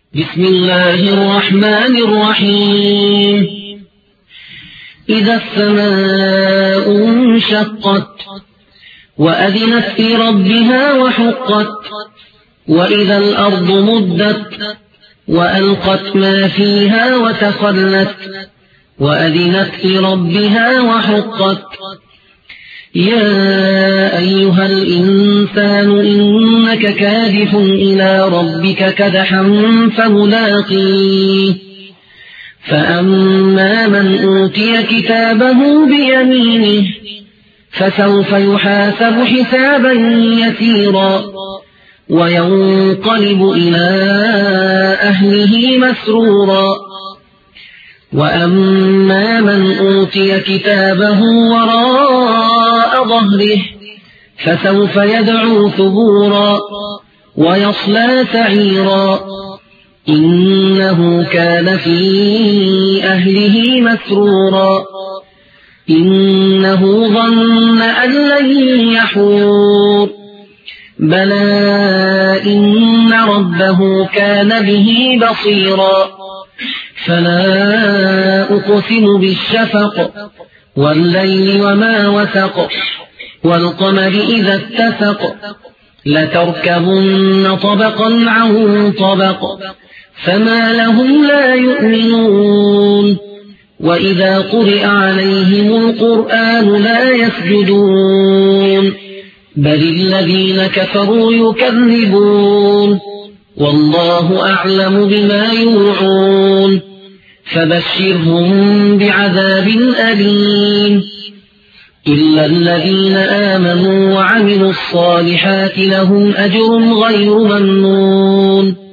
بسم الله الرحمن الرحيم إذا السماء انشقت وأذنت لربها وحقت وإذا الأرض مدت وألقت ما فيها وتخلت وأذنت لربها وحقت يا أيها الإنسان إنك كادح إلى ربك كدحا فملاقيه فأما من أوتي كتابه بيمينه فسوف يحاسب حسابا يسيرا وينقلب إلى أهله مسرورا وأما من أوتي كتابه وراء ظهره فسوف يدعو ثبورا ويصلى سعيرا إنه كان في أهله مسرورا إنه ظن أن لن يحور بلى إن ربه كان به بصيرا فلا أقسم بالشفق والليل وما وسق والقمر إذا اتسق لتركبن طبقا عن طبق فما لهم لا يؤمنون وإذا قرئ عليهم القرآن لا يسجدون بل الذين كفروا يكذبون والله أعلم بما يوعون فبشرهم بعذاب أليم إلا الذين آمنوا وعملوا الصالحات لهم أجر غير ممنون